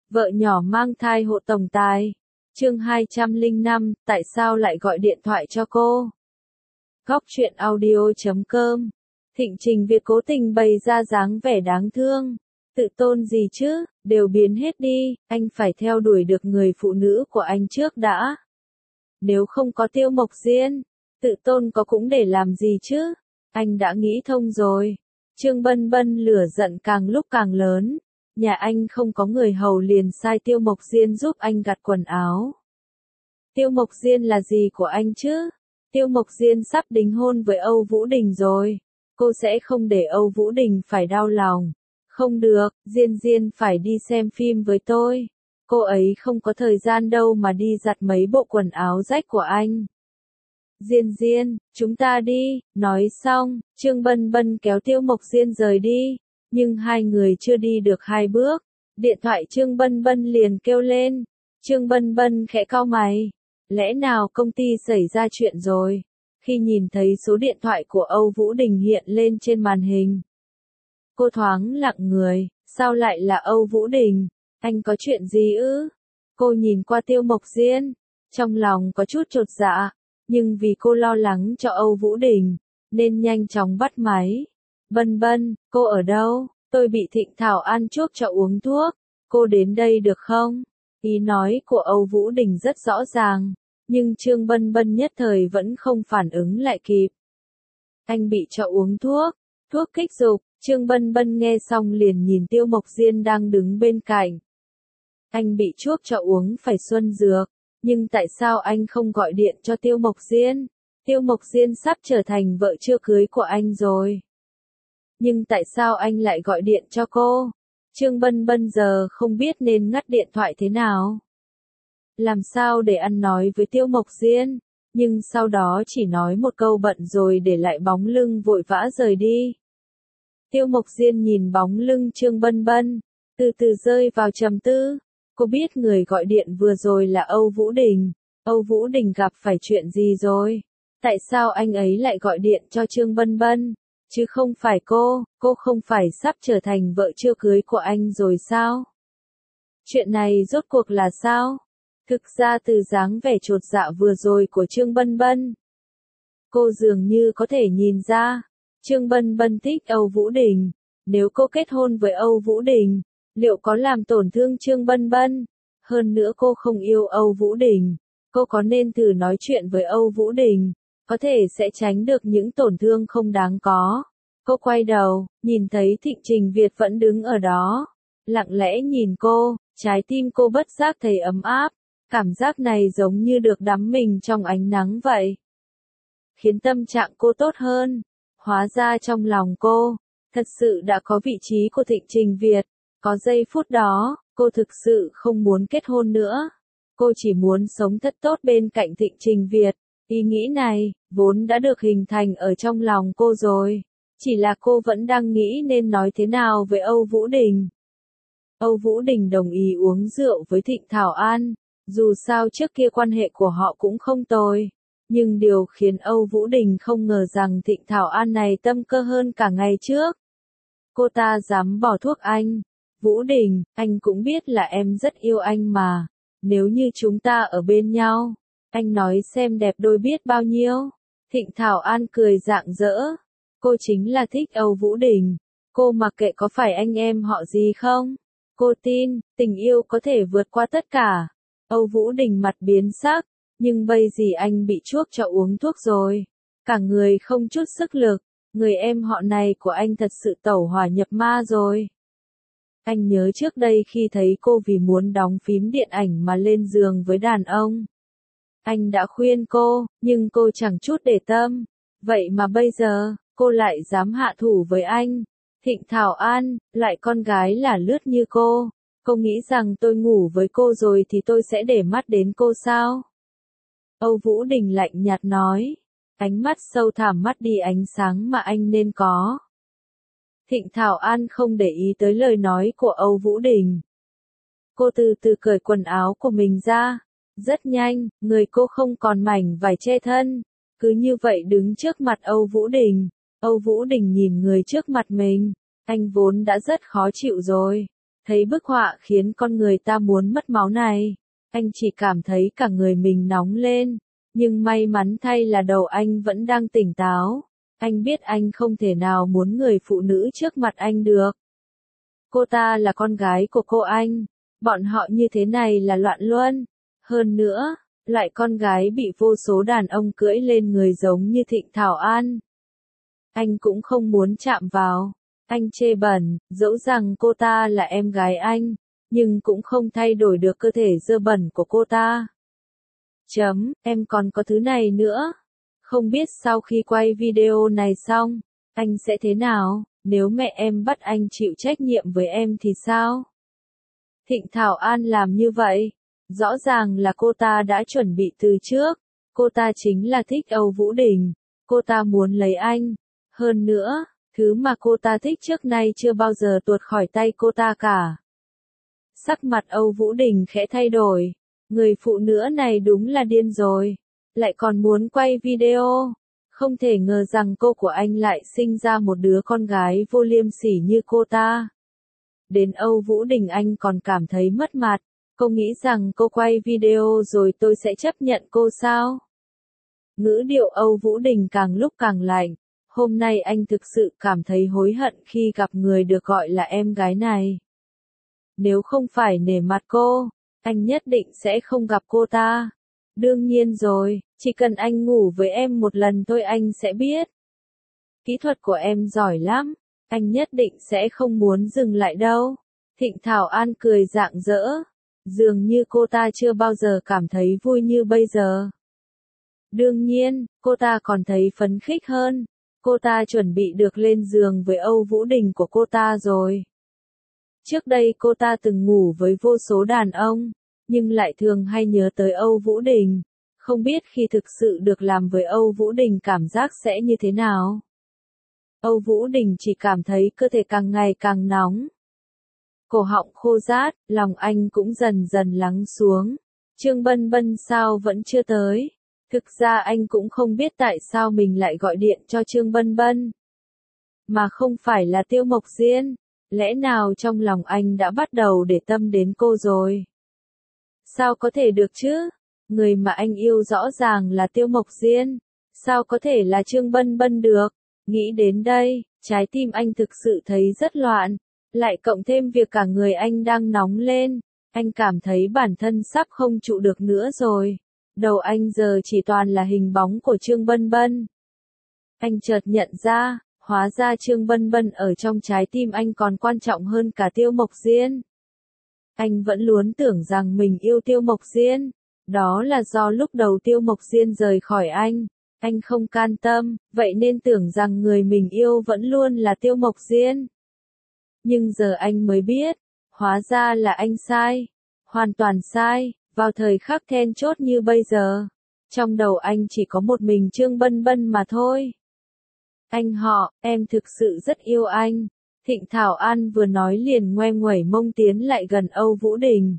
Vợ nhỏ mang thai hộ tổng tài. Chương 205, tại sao lại gọi điện thoại cho cô? Góc truyện audio.com. Thịnh Trình Việt cố tình bày ra dáng vẻ đáng thương. Tự tôn gì chứ, đều biến hết đi, anh phải theo đuổi được người phụ nữ của anh trước đã. Nếu không có Tiêu Mộc Diên, tự tôn có cũng để làm gì chứ? Anh đã nghĩ thông rồi. Trương Bân Bân lửa giận càng lúc càng lớn. Nhà anh không có người hầu liền sai Tiêu Mộc Diên giúp anh giặt quần áo. Tiêu Mộc Diên là gì của anh chứ? Tiêu Mộc Diên sắp đính hôn với Âu Vũ Đình rồi. Cô sẽ không để Âu Vũ Đình phải đau lòng. Không được, Diên Diên phải đi xem phim với tôi. Cô ấy không có thời gian đâu mà đi giặt mấy bộ quần áo rách của anh. Diên Diên, chúng ta đi. Nói xong, Trương Bân Bân kéo Tiêu Mộc Diên rời đi. Nhưng hai người chưa đi được 2 bước. Điện thoại Trương Bân Bân liền kêu lên. Trương Bân Bân khẽ cau mày. Lẽ nào công ty xảy ra chuyện rồi? Khi nhìn thấy số điện thoại của Âu Vũ Đình hiện lên trên màn hình, cô thoáng lặng người, sao lại là Âu Vũ Đình? Anh có chuyện gì ư? Cô nhìn qua Tiêu Mộc Diên, trong lòng có chút chột dạ, nhưng vì cô lo lắng cho Âu Vũ Đình, nên nhanh chóng bắt máy. Bân Bân, cô ở đâu? Tôi bị Thịnh Thảo An chuốc cho uống thuốc, cô đến đây được không? Ý nói của Âu Vũ Đình rất rõ ràng, nhưng Trương Bân Bân nhất thời vẫn không phản ứng lại kịp. Anh bị cho uống thuốc, thuốc kích dục. Trương Bân Bân nghe xong liền nhìn Tiêu Mộc Diên đang đứng bên cạnh. Anh bị chuốc cho uống phải xuân dược, nhưng tại sao anh không gọi điện cho Tiêu Mộc Diên? Tiêu Mộc Diên sắp trở thành vợ chưa cưới của anh rồi. Nhưng tại sao anh lại gọi điện cho cô? Trương Bân Bân giờ không biết nên ngắt điện thoại thế nào. Làm sao để ăn nói với Tiêu Mộc Diên, nhưng sau đó chỉ nói một câu bận rồi để lại bóng lưng vội vã rời đi. Tiêu Mộc Diên nhìn bóng lưng Trương Bân Bân, từ từ rơi vào trầm tư. Cô biết người gọi điện vừa rồi là Âu Vũ Đình. Âu Vũ Đình gặp phải chuyện gì rồi? Tại sao anh ấy lại gọi điện cho Trương Bân Bân? Chứ không phải cô không phải sắp trở thành vợ chưa cưới của anh rồi sao? Chuyện này rốt cuộc là sao? Thực ra từ dáng vẻ chột dạ vừa rồi của Trương Bân Bân, cô dường như có thể nhìn ra. Trương Bân Bân thích Âu Vũ Đình. Nếu cô kết hôn với Âu Vũ Đình, liệu có làm tổn thương Trương Bân Bân? Hơn nữa cô không yêu Âu Vũ Đình. Cô có nên thử nói chuyện với Âu Vũ Đình? Có thể sẽ tránh được những tổn thương không đáng có. Cô quay đầu, nhìn thấy Thịnh Trình Việt vẫn đứng ở đó. Lặng lẽ nhìn cô, trái tim cô bất giác thấy ấm áp. Cảm giác này giống như được đắm mình trong ánh nắng vậy. Khiến tâm trạng cô tốt hơn. Hóa ra trong lòng cô, thật sự đã có vị trí của Thịnh Trình Việt. Có giây phút đó, cô thực sự không muốn kết hôn nữa. Cô chỉ muốn sống thật tốt bên cạnh Thịnh Trình Việt. Ý nghĩ này, vốn đã được hình thành ở trong lòng cô rồi. Chỉ là cô vẫn đang nghĩ nên nói thế nào với Âu Vũ Đình. Âu Vũ Đình đồng ý uống rượu với Thịnh Thảo An. Dù sao trước kia quan hệ của họ cũng không tồi. Nhưng điều khiến Âu Vũ Đình không ngờ rằng Thịnh Thảo An này tâm cơ hơn cả ngày trước. Cô ta dám bỏ thuốc anh. Vũ Đình, anh cũng biết là em rất yêu anh mà. Nếu như chúng ta ở bên nhau, anh nói xem đẹp đôi biết bao nhiêu. Thịnh Thảo An cười rạng rỡ. Cô chính là thích Âu Vũ Đình. Cô mặc kệ có phải anh em họ gì không. Cô tin, tình yêu có thể vượt qua tất cả. Âu Vũ Đình mặt biến sắc. Nhưng bây giờ anh bị chuốc cho uống thuốc rồi. Cả người không chút sức lực. Người em họ này của anh thật sự tẩu hỏa nhập ma rồi. Anh nhớ trước đây khi thấy cô vì muốn đóng phím điện ảnh mà lên giường với đàn ông. Anh đã khuyên cô, nhưng cô chẳng chút để tâm. Vậy mà bây giờ, cô lại dám hạ thủ với anh. Thịnh Thảo An, lại con gái là lướt như cô. Cô nghĩ rằng tôi ngủ với cô rồi thì tôi sẽ để mắt đến cô sao? Âu Vũ Đình lạnh nhạt nói. Ánh mắt sâu thẳm mất đi ánh sáng mà anh nên có. Thịnh Thảo An không để ý tới lời nói của Âu Vũ Đình. Cô từ từ cởi quần áo của mình ra. Rất nhanh, người cô không còn mảnh vải che thân. Cứ như vậy đứng trước mặt Âu Vũ Đình. Âu Vũ Đình nhìn người trước mặt mình. Anh vốn đã rất khó chịu rồi. Thấy bức họa khiến con người ta muốn mất máu này, anh chỉ cảm thấy cả người mình nóng lên, nhưng may mắn thay là đầu anh vẫn đang tỉnh táo. Anh biết anh không thể nào muốn người phụ nữ trước mặt anh được. Cô ta là con gái của cô anh, bọn họ như thế này là loạn luân. Hơn nữa, loại con gái bị vô số đàn ông cưỡi lên người giống như Thịnh Thảo An. Anh cũng không muốn chạm vào. Anh chê bẩn, dẫu rằng cô ta là em gái anh, nhưng cũng không thay đổi được cơ thể dơ bẩn của cô ta. Em còn có thứ này nữa. Không biết sau khi quay video này xong, anh sẽ thế nào, nếu mẹ em bắt anh chịu trách nhiệm với em thì sao? Thịnh Thảo An làm như vậy, rõ ràng là cô ta đã chuẩn bị từ trước, cô ta chính là thích Âu Vũ Đình, cô ta muốn lấy anh. Hơn nữa, thứ mà cô ta thích trước nay chưa bao giờ tuột khỏi tay cô ta cả. Sắc mặt Âu Vũ Đình khẽ thay đổi, người phụ nữ này đúng là điên rồi, lại còn muốn quay video. Không thể ngờ rằng cô của anh lại sinh ra một đứa con gái vô liêm sỉ như cô ta. Đến Âu Vũ Đình anh còn cảm thấy mất mặt, cô nghĩ rằng cô quay video rồi tôi sẽ chấp nhận cô sao? Ngữ điệu Âu Vũ Đình càng lúc càng lạnh, hôm nay anh thực sự cảm thấy hối hận khi gặp người được gọi là em gái này. Nếu không phải nể mặt cô, anh nhất định sẽ không gặp cô ta. Đương nhiên rồi, chỉ cần anh ngủ với em một lần thôi anh sẽ biết. Kỹ thuật của em giỏi lắm, anh nhất định sẽ không muốn dừng lại đâu. Thịnh Thảo An cười rạng rỡ, dường như cô ta chưa bao giờ cảm thấy vui như bây giờ. Đương nhiên, cô ta còn thấy phấn khích hơn, cô ta chuẩn bị được lên giường với Âu Vũ Đình của cô ta rồi. Trước đây cô ta từng ngủ với vô số đàn ông, nhưng lại thường hay nhớ tới Âu Vũ Đình, không biết khi thực sự được làm với Âu Vũ Đình cảm giác sẽ như thế nào. Âu Vũ Đình chỉ cảm thấy cơ thể càng ngày càng nóng. Cổ họng khô rát, lòng anh cũng dần dần lắng xuống. Trương Bân Bân sao vẫn chưa tới? Thực ra anh cũng không biết tại sao mình lại gọi điện cho Trương Bân Bân. Mà không phải là Tiêu Mộc Diên. Lẽ nào trong lòng anh đã bắt đầu để tâm đến cô rồi? Sao có thể được chứ? Người mà anh yêu rõ ràng là Tiêu Mộc Diên. Sao có thể là Trương Bân Bân được? Nghĩ đến đây, trái tim anh thực sự thấy rất loạn. Lại cộng thêm việc cả người anh đang nóng lên. Anh cảm thấy bản thân sắp không trụ được nữa rồi. Đầu anh giờ chỉ toàn là hình bóng của Trương Bân Bân. Anh chợt nhận ra, hóa ra Trương Bân Bân ở trong trái tim anh còn quan trọng hơn cả Tiêu Mộc Diên. Anh vẫn luôn tưởng rằng mình yêu Tiêu Mộc Diên. Đó là do lúc đầu Tiêu Mộc Diên rời khỏi anh không can tâm, vậy nên tưởng rằng người mình yêu vẫn luôn là Tiêu Mộc Diên. Nhưng giờ anh mới biết, hóa ra là anh sai, hoàn toàn sai, vào thời khắc then chốt như bây giờ. Trong đầu anh chỉ có một mình Trương Bân Bân mà thôi. Anh họ, em thực sự rất yêu anh. Thịnh Thảo An vừa nói liền ngoe nguẩy mông tiến lại gần Âu Vũ Đình.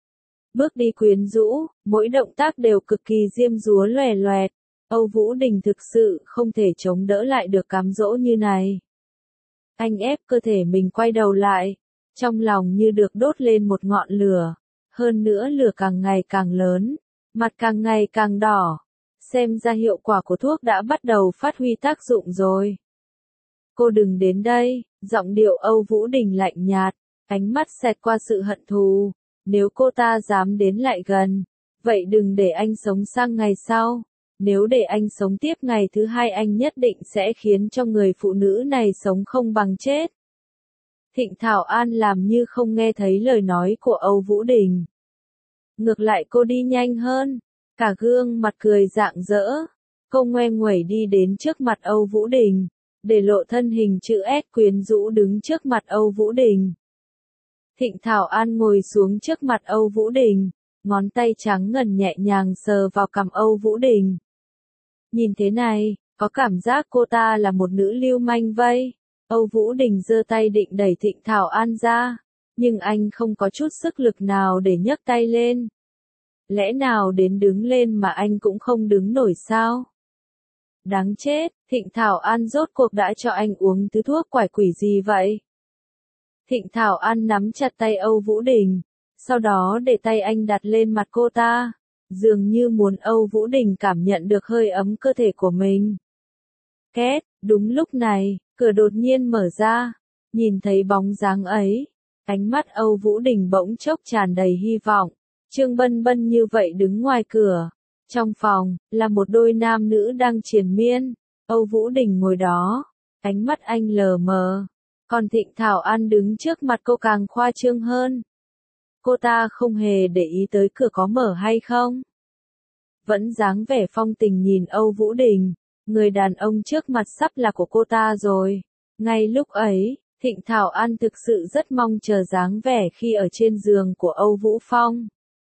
Bước đi quyến rũ, mỗi động tác đều cực kỳ diêm dúa loè loẹt. Âu Vũ Đình thực sự không thể chống đỡ lại được cám dỗ như này. Anh ép cơ thể mình quay đầu lại, trong lòng như được đốt lên một ngọn lửa. Hơn nữa lửa càng ngày càng lớn, mặt càng ngày càng đỏ. Xem ra hiệu quả của thuốc đã bắt đầu phát huy tác dụng rồi. Cô đừng đến đây, giọng điệu Âu Vũ Đình lạnh nhạt, ánh mắt xẹt qua sự hận thù. Nếu cô ta dám đến lại gần, vậy đừng để anh sống sang ngày sau. Nếu để anh sống tiếp ngày thứ hai anh nhất định sẽ khiến cho người phụ nữ này sống không bằng chết. Thịnh Thảo An làm như không nghe thấy lời nói của Âu Vũ Đình. Ngược lại cô đi nhanh hơn, cả gương mặt cười rạng rỡ. Cô ngoe nguẩy đi đến trước mặt Âu Vũ Đình, để lộ thân hình chữ S quyến rũ đứng trước mặt Âu Vũ Đình. Thịnh Thảo An ngồi xuống trước mặt Âu Vũ Đình, ngón tay trắng ngần nhẹ nhàng sờ vào cằm Âu Vũ Đình. Nhìn thế này, có cảm giác cô ta là một nữ lưu manh vây. Âu Vũ Đình giơ tay định đẩy Thịnh Thảo An ra, nhưng anh không có chút sức lực nào để nhấc tay lên. Lẽ nào đến đứng lên mà anh cũng không đứng nổi sao? Đáng chết, Thịnh Thảo An rốt cuộc đã cho anh uống thứ thuốc quải quỷ gì vậy? Thịnh Thảo An nắm chặt tay Âu Vũ Đình, sau đó để tay anh đặt lên mặt cô ta, dường như muốn Âu Vũ Đình cảm nhận được hơi ấm cơ thể của mình. Két, đúng lúc này, cửa đột nhiên mở ra, nhìn thấy bóng dáng ấy, ánh mắt Âu Vũ Đình bỗng chốc tràn đầy hy vọng. Trương Bân Bân như vậy đứng ngoài cửa. Trong phòng, là một đôi nam nữ đang triền miên. Âu Vũ Đình ngồi đó, ánh mắt anh lờ mờ. Còn Thịnh Thảo An đứng trước mặt cô càng khoa trương hơn. Cô ta không hề để ý tới cửa có mở hay không. Vẫn dáng vẻ phong tình nhìn Âu Vũ Đình, người đàn ông trước mặt sắp là của cô ta rồi. Ngay lúc ấy, Thịnh Thảo An thực sự rất mong chờ dáng vẻ khi ở trên giường của Âu Vũ Phong.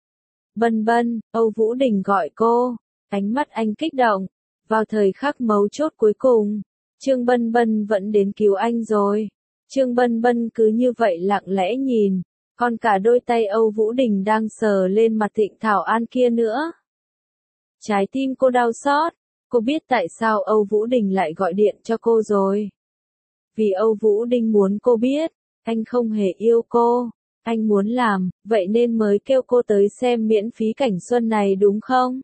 Bân Bân, Âu Vũ Đình gọi cô, ánh mắt anh kích động. Vào thời khắc mấu chốt cuối cùng, Trương Bân Bân vẫn đến cứu anh rồi. Trương Bân Bân cứ như vậy lặng lẽ nhìn, còn cả đôi tay Âu Vũ Đình đang sờ lên mặt Thịnh Thảo An kia nữa. Trái tim cô đau xót, cô biết tại sao Âu Vũ Đình lại gọi điện cho cô rồi. Vì Âu Vũ Đình muốn cô biết, anh không hề yêu cô, anh muốn làm, vậy nên mới kêu cô tới xem miễn phí cảnh xuân này đúng không?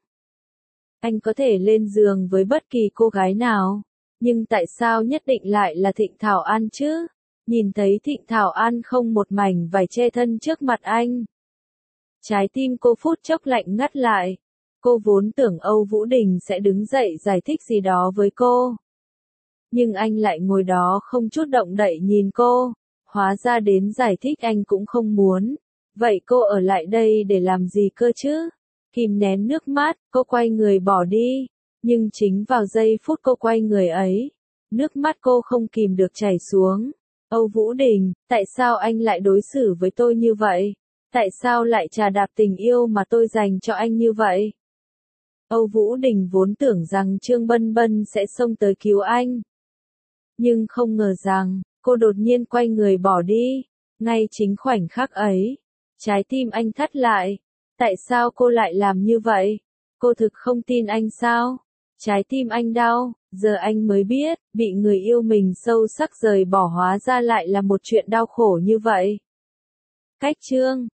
Anh có thể lên giường với bất kỳ cô gái nào, nhưng tại sao nhất định lại là Thịnh Thảo An chứ? Nhìn thấy Thịnh Thảo An không một mảnh vải che thân trước mặt anh. Trái tim cô phút chốc lạnh ngắt lại. Cô vốn tưởng Âu Vũ Đình sẽ đứng dậy giải thích gì đó với cô. Nhưng anh lại ngồi đó không chút động đậy nhìn cô. Hóa ra đến giải thích anh cũng không muốn. Vậy cô ở lại đây để làm gì cơ chứ? Kìm nén nước mắt, cô quay người bỏ đi. Nhưng chính vào giây phút cô quay người ấy, nước mắt cô không kìm được chảy xuống. Âu Vũ Đình, tại sao anh lại đối xử với tôi như vậy? Tại sao lại trà đạp tình yêu mà tôi dành cho anh như vậy? Âu Vũ Đình vốn tưởng rằng Trương Bân Bân sẽ xông tới cứu anh. Nhưng không ngờ rằng, cô đột nhiên quay người bỏ đi. Ngay chính khoảnh khắc ấy, trái tim anh thắt lại. Tại sao cô lại làm như vậy? Cô thực không tin anh sao? Trái tim anh đau, giờ anh mới biết, bị người yêu mình sâu sắc rời bỏ hóa ra lại là một chuyện đau khổ như vậy. Cách chương